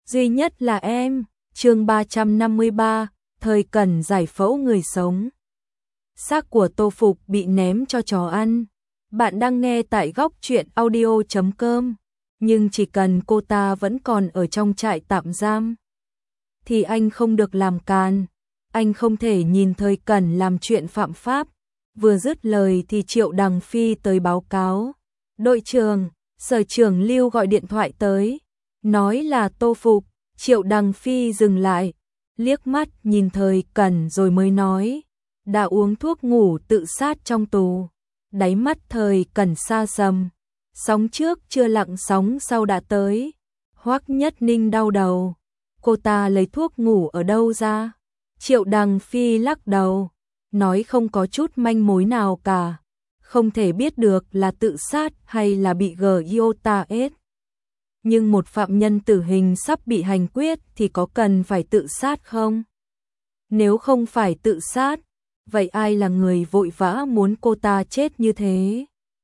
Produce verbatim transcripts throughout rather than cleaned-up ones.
duy nhất là em. Chương ba trăm năm mươi ba, thời cần giải phẫu người sống. Xác của Tô Phục bị ném cho chó ăn. Bạn đang nghe tại góc truyện audio chấm com, nhưng chỉ cần cô ta vẫn còn ở trong trại tạm giam thì anh không được làm càn. Anh không thể nhìn Thời Cẩn làm chuyện phạm pháp. Vừa dứt lời thì Triệu Đằng Phi tới báo cáo. Đội trưởng, Sở trưởng Lưu gọi điện thoại tới, nói là Tô Phục. Triệu Đằng Phi dừng lại, liếc mắt nhìn Thời Cẩn rồi mới nói, đã uống thuốc ngủ tự sát trong tù. Đáy mắt Thời Cẩn xa sầm, sóng trước chưa lặng sóng sau đã tới. Hoắc Nhất Ninh đau đầu, cô ta lấy thuốc ngủ ở đâu ra? Triệu Đằng Phi lắc đầu, nói không có chút manh mối nào cả, không thể biết được là tự sát hay là bị giê i ô tê ét. Nhưng một phạm nhân tử hình sắp bị hành quyết thì có cần phải tự sát không? Nếu không phải tự sát, vậy ai là người vội vã muốn cô ta chết như thế?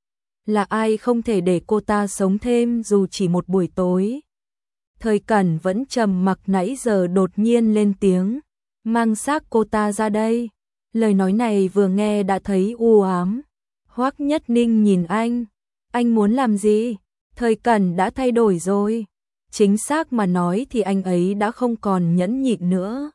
Là ai không thể để cô ta sống thêm dù chỉ một buổi tối? Thời Cẩn vẫn trầm mặc nãy giờ đột nhiên lên tiếng, mang xác cô ta ra đây. Lời nói này vừa nghe đã thấy u ám. Hoắc Nhất Ninh nhìn anh, anh muốn làm gì? Thời Cẩn đã thay đổi rồi. Chính xác mà nói thì anh ấy đã không còn nhẫn nhịn nữa.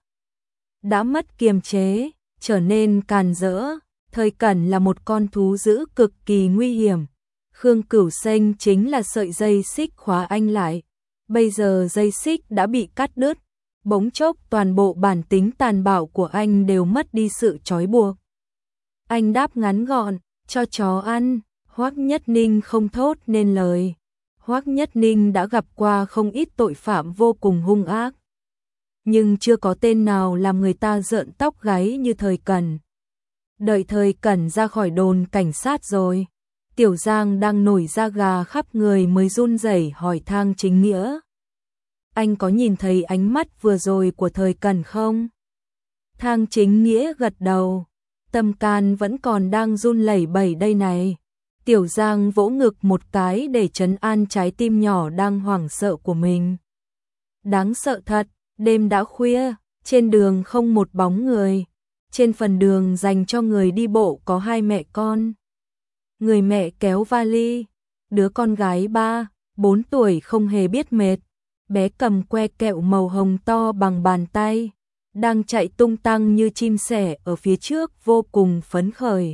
Đã mất kiềm chế, trở nên càn rỡ. Thời Cẩn là một con thú dữ cực kỳ nguy hiểm. Khương Cửu Xanh chính là sợi dây xích khóa anh lại. Bây giờ dây xích đã bị cắt đứt. Bỗng chốc toàn bộ bản tính tàn bạo của anh đều mất đi sự trói buộc. Anh đáp ngắn gọn, cho chó ăn. Hoắc Nhất Ninh không thốt nên lời. Hoắc Nhất Ninh đã gặp qua không ít tội phạm vô cùng hung ác, nhưng chưa có tên nào làm người ta rợn tóc gáy như Thời Cẩn. Đợi Thời Cẩn ra khỏi đồn cảnh sát rồi, Tiểu Giang đang nổi da gà khắp người mới run rẩy hỏi Thang Chính Nghĩa, anh có nhìn thấy ánh mắt vừa rồi của Thời Cẩn không? Thang Chính Nghĩa gật đầu, tâm can vẫn còn đang run lẩy bẩy đây này. Tiểu Giang vỗ ngực một cái để trấn an trái tim nhỏ đang hoảng sợ của mình. Đáng sợ thật, đêm đã khuya, trên đường không một bóng người. Trên phần đường dành cho người đi bộ có hai mẹ con. Người mẹ kéo vali, đứa con gái ba, bốn tuổi không hề biết mệt. Bé cầm que kẹo màu hồng to bằng bàn tay, đang chạy tung tăng như chim sẻ ở phía trước vô cùng phấn khởi.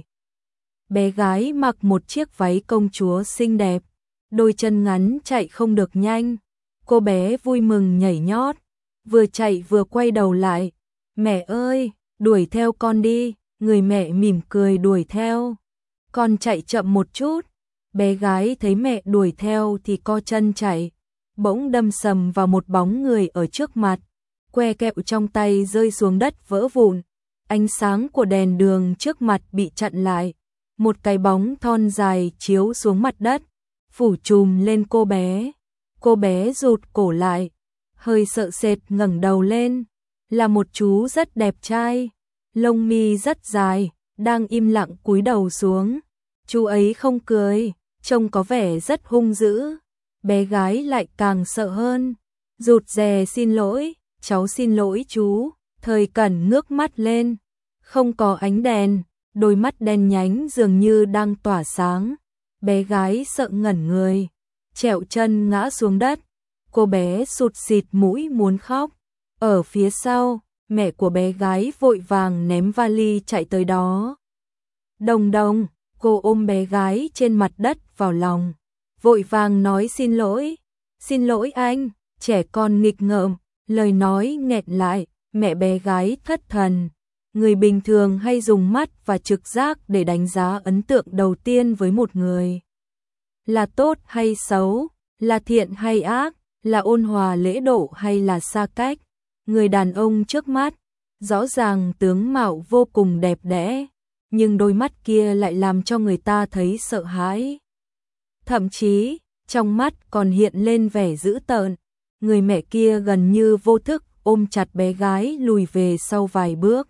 Bé gái mặc một chiếc váy công chúa xinh đẹp, đôi chân ngắn chạy không được nhanh. Cô bé vui mừng nhảy nhót, vừa chạy vừa quay đầu lại. Mẹ ơi, đuổi theo con đi. Người mẹ mỉm cười đuổi theo. Con chạy chậm một chút. Bé gái thấy mẹ đuổi theo thì co chân chạy, bỗng đâm sầm vào một bóng người ở trước mặt. Que kẹo trong tay rơi xuống đất vỡ vụn. Ánh sáng của đèn đường trước mặt bị chặn lại. Một cái bóng thon dài chiếu xuống mặt đất, phủ trùm lên cô bé. Cô bé rụt cổ lại, hơi sợ sệt ngẩng đầu lên. Là một chú rất đẹp trai, lông mi rất dài, đang im lặng cúi đầu xuống. Chú ấy không cười, trông có vẻ rất hung dữ. Bé gái lại càng sợ hơn, rụt rè xin lỗi, cháu xin lỗi chú. Thời Cẩn ngước mắt lên, không có ánh đèn. Đôi mắt đen nhánh dường như đang tỏa sáng. Bé gái sợ ngẩn người, trẹo chân ngã xuống đất. Cô bé sụt sịt mũi muốn khóc. Ở phía sau, mẹ của bé gái vội vàng ném vali chạy tới đó. Đồng Đồng, cô ôm bé gái trên mặt đất vào lòng, vội vàng nói xin lỗi. Xin lỗi anh. Trẻ con nghịch ngợm, lời nói nghẹn lại. Mẹ bé gái thất thần. Người bình thường hay dùng mắt và trực giác để đánh giá ấn tượng đầu tiên với một người. Là tốt hay xấu, là thiện hay ác, là ôn hòa lễ độ hay là xa cách. Người đàn ông trước mắt, rõ ràng tướng mạo vô cùng đẹp đẽ, nhưng đôi mắt kia lại làm cho người ta thấy sợ hãi. Thậm chí, trong mắt còn hiện lên vẻ dữ tợn. Người mẹ kia gần như vô thức ôm chặt bé gái lùi về sau vài bước.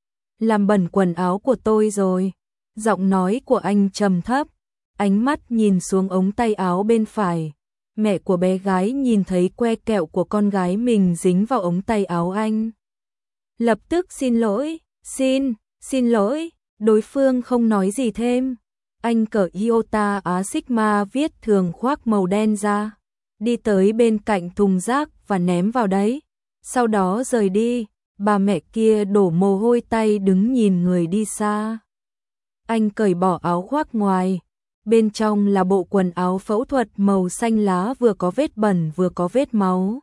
Làm bẩn quần áo của tôi rồi. Giọng nói của anh trầm thấp, ánh mắt nhìn xuống ống tay áo bên phải. Mẹ của bé gái nhìn thấy que kẹo của con gái mình dính vào ống tay áo anh. Lập tức xin lỗi, xin, xin lỗi, đối phương không nói gì thêm. Anh cởi Iota Á Sigma viết thường khoác màu đen ra, đi tới bên cạnh thùng rác và ném vào đấy. Sau đó rời đi, bà mẹ kia đổ mồ hôi tay đứng nhìn người đi xa. Anh cởi bỏ áo khoác ngoài, bên trong là bộ quần áo phẫu thuật màu xanh lá vừa có vết bẩn vừa có vết máu.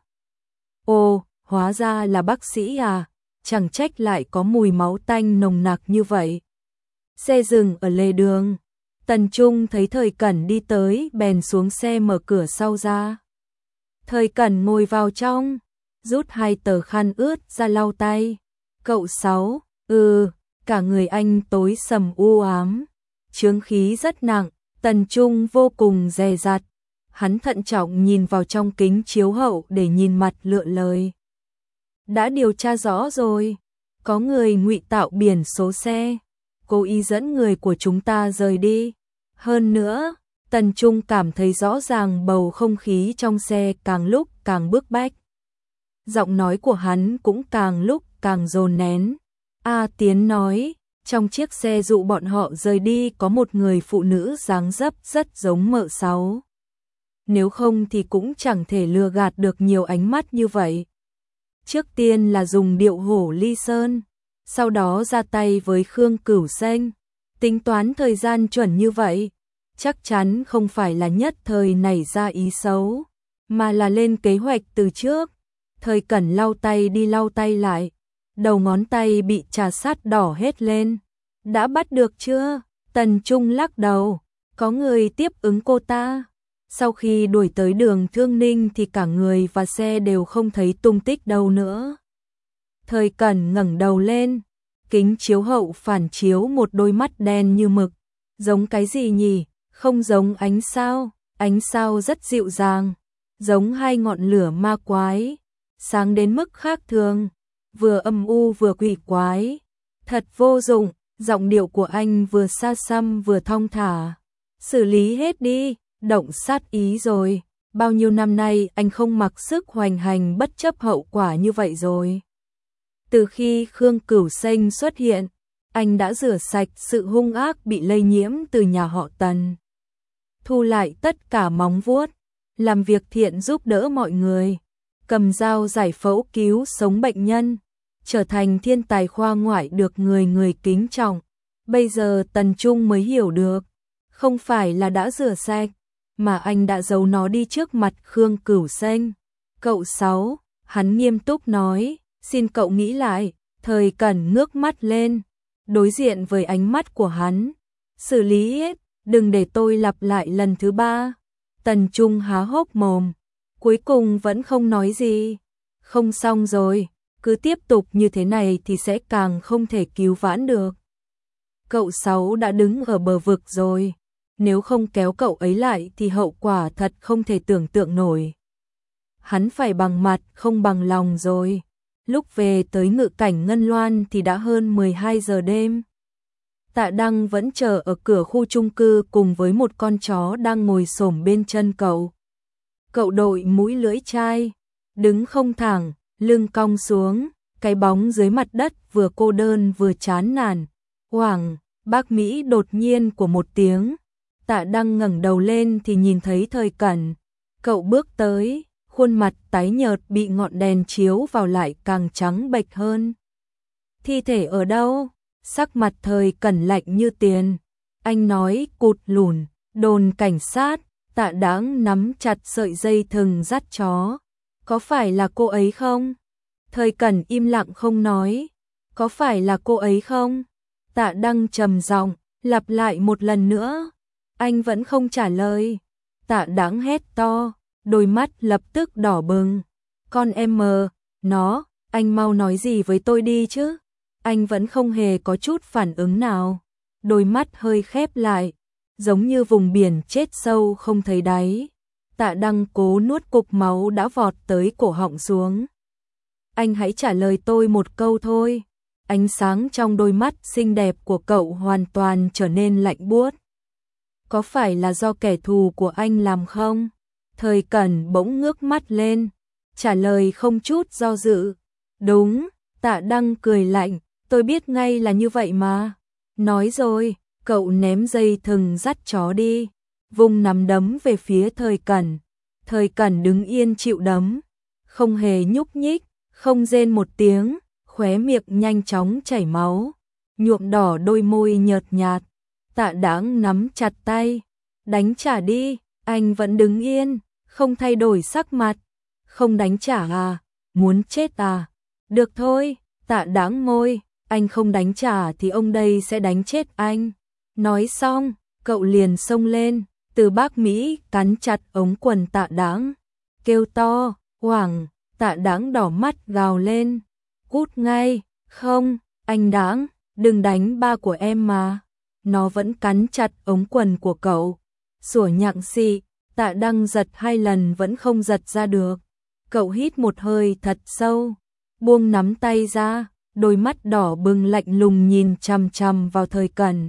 Ồ, hóa ra là bác sĩ à, chẳng trách lại có mùi máu tanh nồng nặc như vậy. Xe dừng ở lề đường, Tần Trung thấy Thời Cẩn đi tới bèn xuống xe mở cửa sau ra. Thời Cẩn ngồi vào trong, rút hai tờ khăn ướt ra lau tay. Cậu Sáu, ừ, cả người anh tối sầm u ám, chướng khí rất nặng. Tần Trung vô cùng dè dặt, hắn thận trọng nhìn vào trong kính chiếu hậu để nhìn mặt lựa lời. Đã điều tra rõ rồi, có người ngụy tạo biển số xe, cố ý dẫn người của chúng ta rời đi. Hơn nữa, Tần Trung cảm thấy rõ ràng bầu không khí trong xe càng lúc càng bức bách. Giọng nói của hắn cũng càng lúc càng dồn nén. A Tiến nói, trong chiếc xe dụ bọn họ rời đi có một người phụ nữ dáng dấp rất giống mợ Sáu. Nếu không thì cũng chẳng thể lừa gạt được nhiều ánh mắt như vậy. Trước tiên là dùng điệu hổ ly sơn, sau đó ra tay với Khương Cửu Xanh. Tính toán thời gian chuẩn như vậy, chắc chắn không phải là nhất thời nảy ra ý xấu, mà là lên kế hoạch từ trước. Thời Cẩn lau tay đi lau tay lại, đầu ngón tay bị trà sát đỏ hết lên. Đã bắt được chưa? Tần Trung lắc đầu, có người tiếp ứng cô ta. Sau khi đuổi tới đường Thương Ninh thì cả người và xe đều không thấy tung tích đâu nữa. Thời Cẩn ngẩng đầu lên, kính chiếu hậu phản chiếu một đôi mắt đen như mực. Giống cái gì nhỉ? Không giống ánh sao, ánh sao rất dịu dàng, giống hai ngọn lửa ma quái, sáng đến mức khác thường, vừa âm u vừa quỷ quái. Thật vô dụng, giọng điệu của anh vừa xa xăm vừa thong thả. Xử lý hết đi, động sát ý rồi, bao nhiêu năm nay anh không mặc sức hoành hành bất chấp hậu quả như vậy rồi. Từ khi Khương Cửu Xanh xuất hiện, anh đã rửa sạch sự hung ác bị lây nhiễm từ nhà họ Tần. Thu lại tất cả móng vuốt, làm việc thiện giúp đỡ mọi người, cầm dao giải phẫu cứu sống bệnh nhân, trở thành thiên tài khoa ngoại được người người kính trọng. Bây giờ Tần Trung mới hiểu được, không phải là đã rửa sạch, mà anh đã giấu nó đi trước mặt Khương Cửu Xanh. Cậu Sáu, hắn nghiêm túc nói, xin cậu nghĩ lại. Thời Cẩn ngước mắt lên, đối diện với ánh mắt của hắn. Xử lý hết, đừng để tôi lặp lại lần thứ ba. Tần Trung há hốc mồm, cuối cùng vẫn không nói gì. Không xong rồi, cứ tiếp tục như thế này thì sẽ càng không thể cứu vãn được. Cậu Sáu đã đứng ở bờ vực rồi, nếu không kéo cậu ấy lại thì hậu quả thật không thể tưởng tượng nổi. Hắn phải bằng mặt không bằng lòng rồi. Lúc về tới ngự cảnh Ngân Loan thì đã hơn mười hai giờ đêm. Tạ Đăng vẫn chờ ở cửa khu chung cư cùng với một con chó đang ngồi xổm bên chân cậu. Cậu đội mũi lưỡi chai, đứng không thẳng, lưng cong xuống, cái bóng dưới mặt đất vừa cô đơn vừa chán nản. Hoảng, bác Mỹ đột nhiên của một tiếng. Tạ Đăng ngẩng đầu lên thì nhìn thấy Thời Cẩn. Cậu bước tới, khuôn mặt tái nhợt bị ngọn đèn chiếu vào lại càng trắng bệch hơn. Thi thể ở đâu? Sắc mặt Thời Cẩn lạnh như tiền. Anh nói cụt lùn, đồn cảnh sát. Tạ Đăng nắm chặt sợi dây thừng dắt chó. Có phải là cô ấy không? Thời Cẩn im lặng không nói. Có phải là cô ấy không? Tạ Đăng trầm giọng, lặp lại một lần nữa. Anh vẫn không trả lời. Tạ Đăng hét to, đôi mắt lập tức đỏ bừng. Con em mờ, nó, anh mau nói gì với tôi đi chứ. Anh vẫn không hề có chút phản ứng nào. Đôi mắt hơi khép lại, giống như vùng biển chết sâu không thấy đáy. Tạ Đăng cố nuốt cục máu đã vọt tới cổ họng xuống. Anh hãy trả lời tôi một câu thôi. Ánh sáng trong đôi mắt xinh đẹp của cậu hoàn toàn trở nên lạnh buốt. Có phải là do kẻ thù của anh làm không? Thời Cẩn bỗng ngước mắt lên, trả lời không chút do dự. Đúng, Tạ Đăng cười lạnh, tôi biết ngay là như vậy mà. Nói rồi, cậu ném dây thừng dắt chó đi, vung nắm đấm về phía Thời Cẩn. Thời Cẩn đứng yên chịu đấm, không hề nhúc nhích, không rên một tiếng, khóe miệng nhanh chóng chảy máu, nhuộm đỏ đôi môi nhợt nhạt. Tạ Đãng nắm chặt tay, đánh trả đi, anh vẫn đứng yên, không thay đổi sắc mặt. Không đánh trả à, muốn chết à? Được thôi, Tạ Đãng môi, anh không đánh trả thì ông đây sẽ đánh chết anh. Nói xong, cậu liền xông lên, Từ Bác Mỹ cắn chặt ống quần Tạ Đãng, kêu to, hoảng. Tạ Đãng đỏ mắt gào lên, cút ngay, không, anh Đãng, đừng đánh ba của em mà. Nó vẫn cắn chặt ống quần của cậu, sủa nhặng xị. Tạ Đăng giật hai lần vẫn không giật ra được. Cậu hít một hơi thật sâu, buông nắm tay ra, đôi mắt đỏ bừng lạnh lùng nhìn chằm chằm vào Thời Cẩn.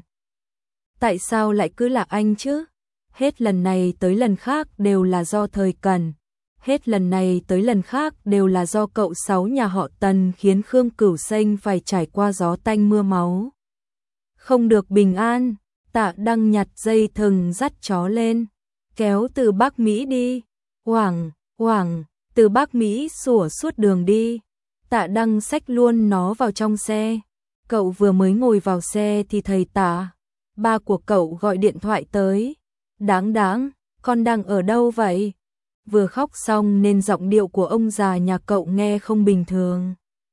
Tại sao lại cứ là anh chứ? Hết lần này tới lần khác đều là do Thời Cẩn. Hết lần này tới lần khác đều là do cậu sáu nhà họ Tần khiến Khương Cửu Xanh phải trải qua gió tanh mưa máu. Không được bình an, Tạ Đăng nhặt dây thừng dắt chó lên, kéo Từ Bác Mỹ đi. Hoảng, hoảng, Từ Bác Mỹ sủa suốt đường đi. Tạ Đăng xách luôn nó vào trong xe. Cậu vừa mới ngồi vào xe thì thầy Tạ, ba của cậu gọi điện thoại tới. Đáng đáng, con đang ở đâu vậy? Vừa khóc xong nên giọng điệu của ông già nhà cậu nghe không bình thường.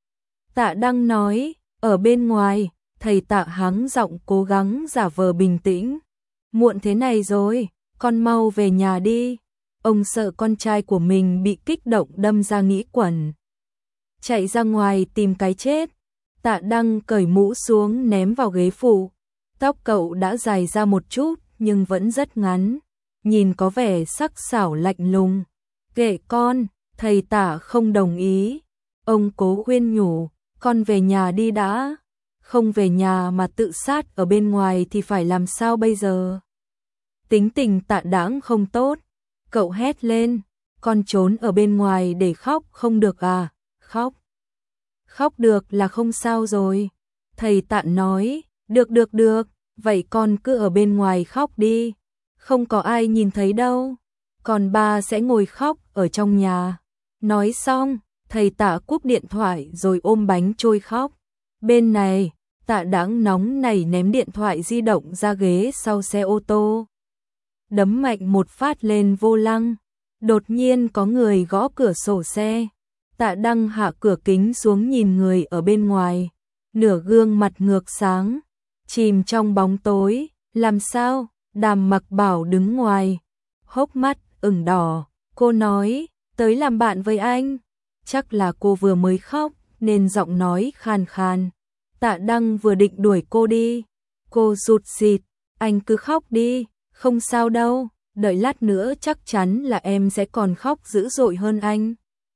Tạ Đăng nói, ở bên ngoài. Thầy Tạ hắng giọng cố gắng giả vờ bình tĩnh. Muộn thế này rồi, con mau về nhà đi. Ông sợ con trai của mình bị kích động đâm ra nghĩ quẩn, chạy ra ngoài tìm cái chết. Tạ Đăng cởi mũ xuống ném vào ghế phụ. Tóc cậu đã dài ra một chút nhưng vẫn rất ngắn, nhìn có vẻ sắc sảo lạnh lùng. Kệ con, thầy Tạ không đồng ý. Ông cố khuyên nhủ, con về nhà đi đã. Không về nhà mà tự sát ở bên ngoài thì phải làm sao bây giờ? Tính tình Tạ Đãng không tốt. Cậu hét lên, con trốn ở bên ngoài để khóc không được à? Khóc. Khóc được là không sao rồi. Thầy Tạ nói, được được được, vậy con cứ ở bên ngoài khóc đi. Không có ai nhìn thấy đâu. Còn ba sẽ ngồi khóc ở trong nhà. Nói xong, thầy Tạ cúp điện thoại rồi ôm bánh trôi khóc. Bên này, Tạ Đãng nóng nảy ném điện thoại di động ra ghế sau xe ô tô, đấm mạnh một phát lên vô lăng. Đột nhiên có người gõ cửa sổ xe. Tạ Đăng hạ cửa kính xuống nhìn người ở bên ngoài, nửa gương mặt ngược sáng, chìm trong bóng tối. Làm sao? Đàm Mặc Bảo đứng ngoài, hốc mắt ửng đỏ. Cô nói, tới làm bạn với anh. Chắc là cô vừa mới khóc nên giọng nói khàn khàn. Tạ Đăng vừa định đuổi cô đi, cô rụt rịt, anh cứ khóc đi, không sao đâu, đợi lát nữa chắc chắn là em sẽ còn khóc dữ dội hơn anh,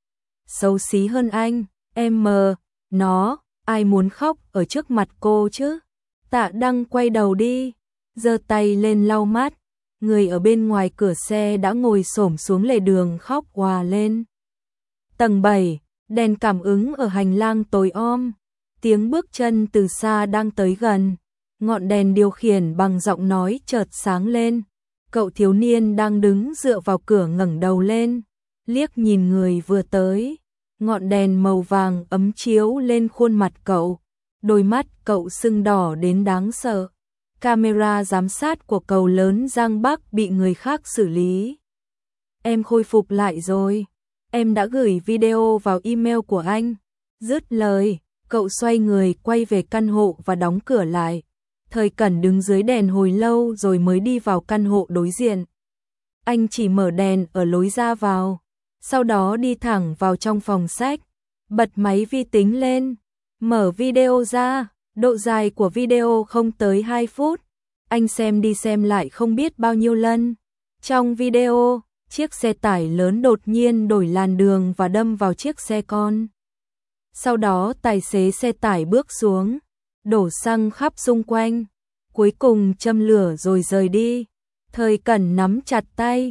xấu xí hơn anh. Em mờ, nó, ai muốn khóc ở trước mặt cô chứ? Tạ Đăng quay đầu đi, giơ tay lên lau mắt. Người ở bên ngoài cửa xe đã ngồi xổm xuống lề đường khóc òa lên. Tầng bảy, đèn cảm ứng ở hành lang tối om. Tiếng bước chân từ xa đang tới gần. Ngọn đèn điều khiển bằng giọng nói chợt sáng lên. Cậu thiếu niên đang đứng dựa vào cửa ngẩng đầu lên, liếc nhìn người vừa tới. Ngọn đèn màu vàng ấm chiếu lên khuôn mặt cậu. Đôi mắt cậu sưng đỏ đến đáng sợ. Camera giám sát của cầu lớn Giang Bắc bị người khác xử lý. Em khôi phục lại rồi. Em đã gửi video vào email của anh. Dứt lời, cậu xoay người quay về căn hộ và đóng cửa lại. Thời Cẩn đứng dưới đèn hồi lâu rồi mới đi vào căn hộ đối diện. Anh chỉ mở đèn ở lối ra vào, sau đó đi thẳng vào trong phòng sách, bật máy vi tính lên, mở video ra. Độ dài của video không tới hai phút. Anh xem đi xem lại không biết bao nhiêu lần. Trong video, chiếc xe tải lớn đột nhiên đổi làn đường và đâm vào chiếc xe con. Sau đó tài xế xe tải bước xuống, đổ xăng khắp xung quanh, cuối cùng châm lửa rồi rời đi. Thời Cẩn nắm chặt tay,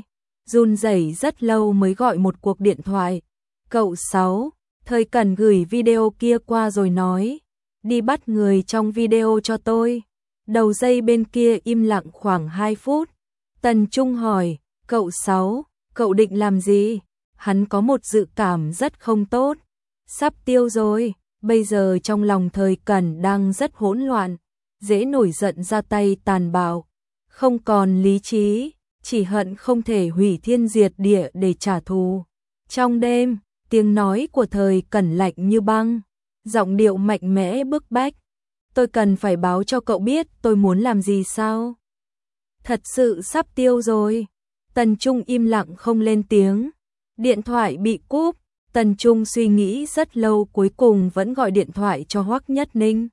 run rẩy rất lâu mới gọi một cuộc điện thoại. Cậu Sáu, Thời Cẩn gửi video kia qua rồi nói, đi bắt người trong video cho tôi. Đầu dây bên kia im lặng khoảng hai phút. Tần Trung hỏi, cậu Sáu, cậu định làm gì? Hắn có một dự cảm rất không tốt. Sắp tiêu rồi, bây giờ trong lòng Thời Cẩn đang rất hỗn loạn, dễ nổi giận ra tay tàn bạo, không còn lý trí, chỉ hận không thể hủy thiên diệt địa để trả thù. Trong đêm, tiếng nói của Thời Cẩn lạnh như băng, giọng điệu mạnh mẽ bức bách. Tôi cần phải báo cho cậu biết tôi muốn làm gì sao? Thật sự sắp tiêu rồi. Tần Trung im lặng không lên tiếng. Điện thoại bị cúp. Tần Trung suy nghĩ rất lâu cuối cùng vẫn gọi điện thoại cho Hoắc Nhất Ninh.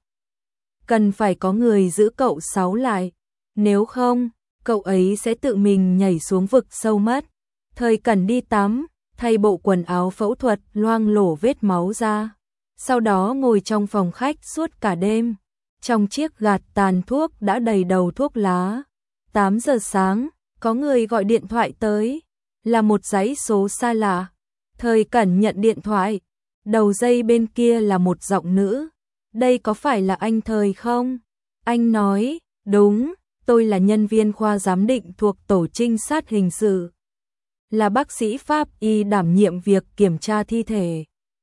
Cần phải có người giữ cậu Sáu lại. Nếu không, cậu ấy sẽ tự mình nhảy xuống vực sâu mất. Thời Cẩn đi tắm, thay bộ quần áo phẫu thuật loang lổ vết máu ra. Sau đó ngồi trong phòng khách suốt cả đêm. Trong chiếc gạt tàn thuốc đã đầy đầu thuốc lá. tám giờ sáng, có người gọi điện thoại tới. Là một dãy số xa lạ. Thời Cẩn nhận điện thoại. Đầu dây bên kia là một giọng nữ. Đây có phải là anh Thời không? Anh nói, đúng, tôi là nhân viên khoa giám định thuộc tổ trinh sát hình sự. Là bác sĩ pháp y đảm nhiệm việc kiểm tra thi thể.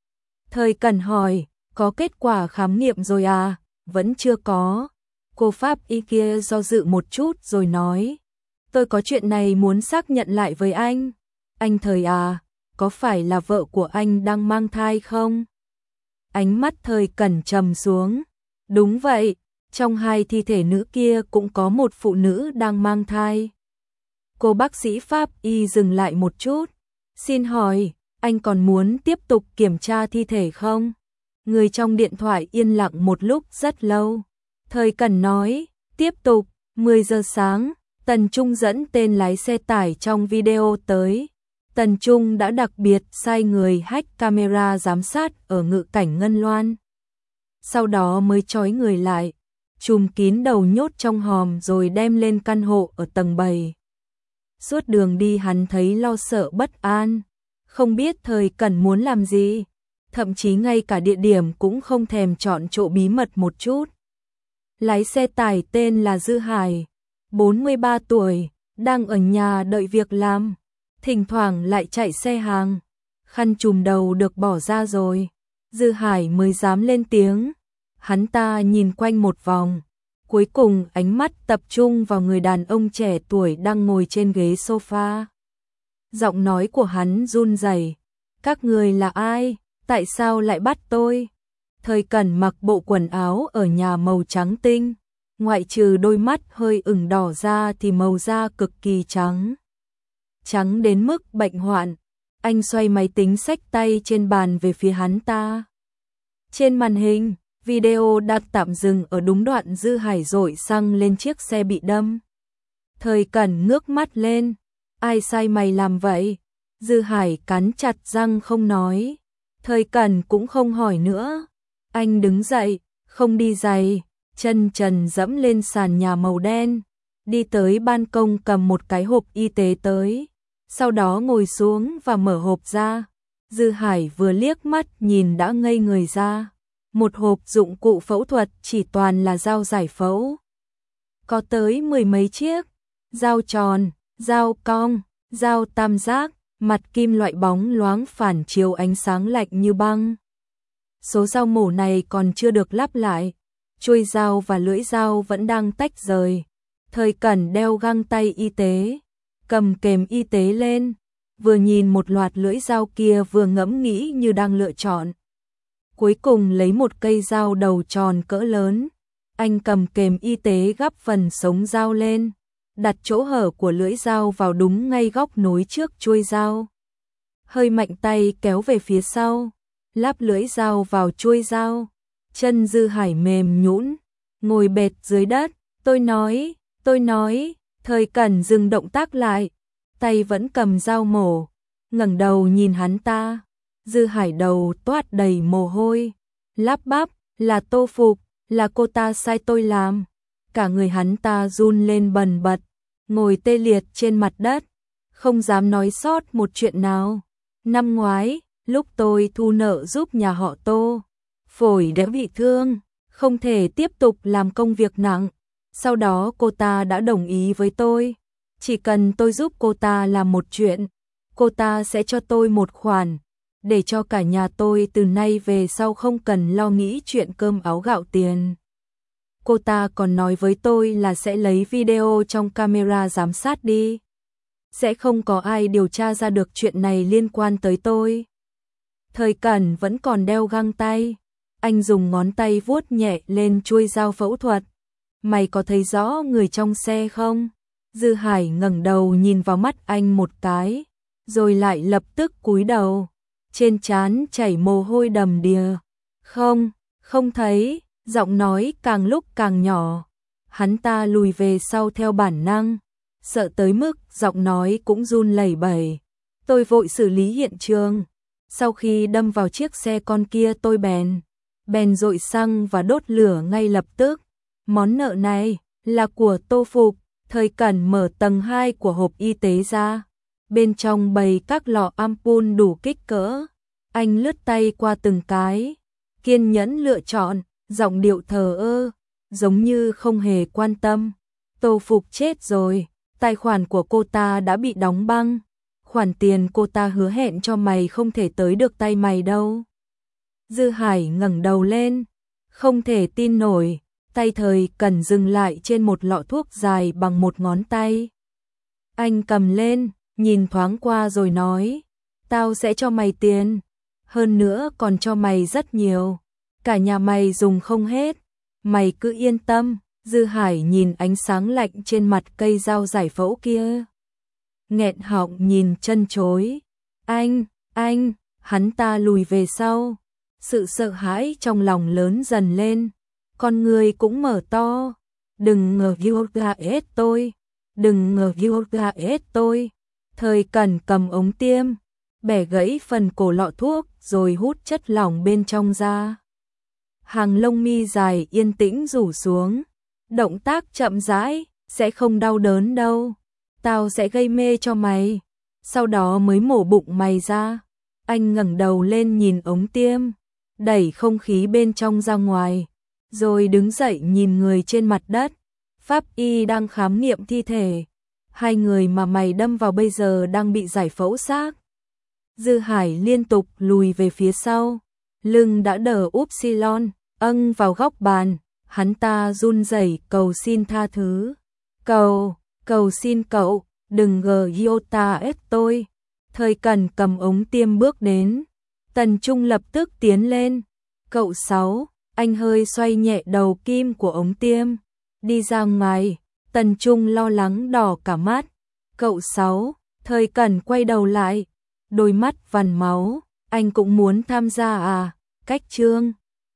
Thời Cẩn hỏi, có kết quả khám nghiệm rồi à? Vẫn chưa có. Cô pháp y kia do dự một chút rồi nói, tôi có chuyện này muốn xác nhận lại với anh. Anh Thời à, có phải là vợ của anh đang mang thai không? Ánh mắt Thời Cẩn trầm xuống. Đúng vậy, trong hai thi thể nữ kia cũng có một phụ nữ đang mang thai. Cô bác sĩ pháp y dừng lại một chút. Xin hỏi, anh còn muốn tiếp tục kiểm tra thi thể không? Người trong điện thoại yên lặng một lúc rất lâu. Thời Cẩn nói, tiếp tục. mười giờ sáng, Tần Trung dẫn tên lái xe tải trong video tới. Tần Trung đã đặc biệt sai người hack camera giám sát ở ngự cảnh Ngân Loan. Sau đó mới trói người lại, trùm kín đầu nhốt trong hòm rồi đem lên căn hộ ở tầng bảy. Suốt đường đi hắn thấy lo sợ bất an, không biết Thời Cẩn muốn làm gì, thậm chí ngay cả địa điểm cũng không thèm chọn chỗ bí mật một chút. Lái xe tải tên là Dư Hải, bốn mươi ba tuổi, đang ở nhà đợi việc làm, thỉnh thoảng lại chạy xe hàng. Khăn trùm đầu được bỏ ra rồi, Dư Hải mới dám lên tiếng. Hắn ta nhìn quanh một vòng, cuối cùng ánh mắt tập trung vào người đàn ông trẻ tuổi đang ngồi trên ghế sofa. Giọng nói của hắn run rẩy, các người là ai, tại sao lại bắt tôi? Thời Cẩn mặc bộ quần áo ở nhà màu trắng tinh, ngoại trừ đôi mắt hơi ửng đỏ ra thì màu da cực kỳ trắng. Trắng đến mức bệnh hoạn. Anh xoay máy tính xách tay trên bàn về phía hắn ta. Trên màn hình, video đang tạm dừng ở đúng đoạn Dư Hải dội xăng lên chiếc xe bị đâm. Thời Cẩn ngước mắt lên, ai sai mày làm vậy? Dư Hải cắn chặt răng không nói. Thời Cẩn cũng không hỏi nữa. Anh đứng dậy, không đi giày, chân trần dẫm lên sàn nhà màu đen, đi tới ban công cầm một cái hộp y tế tới, sau đó ngồi xuống và mở hộp ra. Dư Hải vừa liếc mắt nhìn đã ngây người ra. Một hộp dụng cụ phẫu thuật chỉ toàn là dao giải phẫu. Có tới mười mấy chiếc, dao tròn, dao cong, dao tam giác, mặt kim loại bóng loáng phản chiếu ánh sáng lạnh như băng. Số dao mổ này còn chưa được lắp lại, chuôi dao và lưỡi dao vẫn đang tách rời. Thời Cẩn đeo găng tay y tế, cầm kềm y tế lên, vừa nhìn một loạt lưỡi dao kia vừa ngẫm nghĩ như đang lựa chọn. Cuối cùng lấy một cây dao đầu tròn cỡ lớn, anh cầm kềm y tế gắp phần sống dao lên, đặt chỗ hở của lưỡi dao vào đúng ngay góc nối trước chuôi dao. Hơi mạnh tay kéo về phía sau, lắp lưỡi dao vào chuôi dao. Chân Dư Hải mềm nhũn, ngồi bệt dưới đất. Tôi nói, tôi nói, Thời Cẩn dừng động tác lại, tay vẫn cầm dao mổ, ngẩng đầu nhìn hắn ta. Dư Hải đầu toát đầy mồ hôi, lắp bắp, là Tô Phục, là cô ta sai tôi làm. Cả người hắn ta run lên bần bật, ngồi tê liệt trên mặt đất, không dám nói sót một chuyện nào. Năm ngoái, lúc tôi thu nợ giúp nhà họ Tô, phổi đã bị thương, không thể tiếp tục làm công việc nặng. Sau đó cô ta đã đồng ý với tôi. Chỉ cần tôi giúp cô ta làm một chuyện, cô ta sẽ cho tôi một khoản, để cho cả nhà tôi từ nay về sau không cần lo nghĩ chuyện cơm áo gạo tiền. Cô ta còn nói với tôi là sẽ lấy video trong camera giám sát đi. Sẽ không có ai điều tra ra được chuyện này liên quan tới tôi. Thời Cẩn vẫn còn đeo găng tay. Anh dùng ngón tay vuốt nhẹ lên chuôi dao phẫu thuật. Mày có thấy rõ người trong xe không? Dư Hải ngẩng đầu nhìn vào mắt anh một cái, rồi lại lập tức cúi đầu. Trên trán chảy mồ hôi đầm đìa. Không, không thấy, giọng nói càng lúc càng nhỏ. Hắn ta lùi về sau theo bản năng, sợ tới mức giọng nói cũng run lẩy bẩy. Tôi vội xử lý hiện trường. Sau khi đâm vào chiếc xe con kia tôi bèn, bèn dội xăng và đốt lửa ngay lập tức. Món nợ này là của Tô Phục. Thời Cẩn mở tầng hai của hộp y tế ra. Bên trong bày các lọ ampule đủ kích cỡ. Anh lướt tay qua từng cái, kiên nhẫn lựa chọn, giọng điệu thờ ơ, giống như không hề quan tâm. Tô Phục chết rồi, tài khoản của cô ta đã bị đóng băng. Khoản tiền cô ta hứa hẹn cho mày không thể tới được tay mày đâu. Dư Hải ngẩng đầu lên, không thể tin nổi. Tay Thời Cẩn dừng lại trên một lọ thuốc dài bằng một ngón tay. Anh cầm lên, nhìn thoáng qua rồi nói, tao sẽ cho mày tiền, hơn nữa còn cho mày rất nhiều, cả nhà mày dùng không hết, mày cứ yên tâm. Dư Hải nhìn ánh sáng lạnh trên mặt cây dao giải phẫu kia, nghẹn họng nhìn chân chối. Anh, anh, hắn ta lùi về sau, sự sợ hãi trong lòng lớn dần lên. Con người cũng mở to. Đừng ngờ yoga ết tôi. Đừng ngờ yoga ết tôi. Thời Cẩn cầm ống tiêm, bẻ gãy phần cổ lọ thuốc rồi hút chất lỏng bên trong ra. Hàng lông mi dài yên tĩnh rủ xuống. Động tác chậm rãi, sẽ không đau đớn đâu. Tao sẽ gây mê cho mày. Sau đó mới mổ bụng mày ra. Anh ngẩng đầu lên nhìn ống tiêm, đẩy không khí bên trong ra ngoài. Rồi đứng dậy nhìn người trên mặt đất. Pháp y đang khám nghiệm thi thể. Hai người mà mày đâm vào bây giờ đang bị giải phẫu xác. Dư Hải liên tục lùi về phía sau. Lưng đã đờ upsilon, âng vào góc bàn. Hắn ta run rẩy cầu xin tha thứ. Cầu, cầu xin cậu, đừng gờ iota ép tôi. Thời Cẩn cầm ống tiêm bước đến. Tần Trung lập tức tiến lên. Cậu Sáu. Anh hơi xoay nhẹ đầu kim của ống tiêm. Đi ra ngoài, Tần Trung lo lắng đỏ cả mắt. Cậu Sáu, Thời Cẩn quay đầu lại, đôi mắt vằn máu. Anh cũng muốn tham gia à? Cách Trương.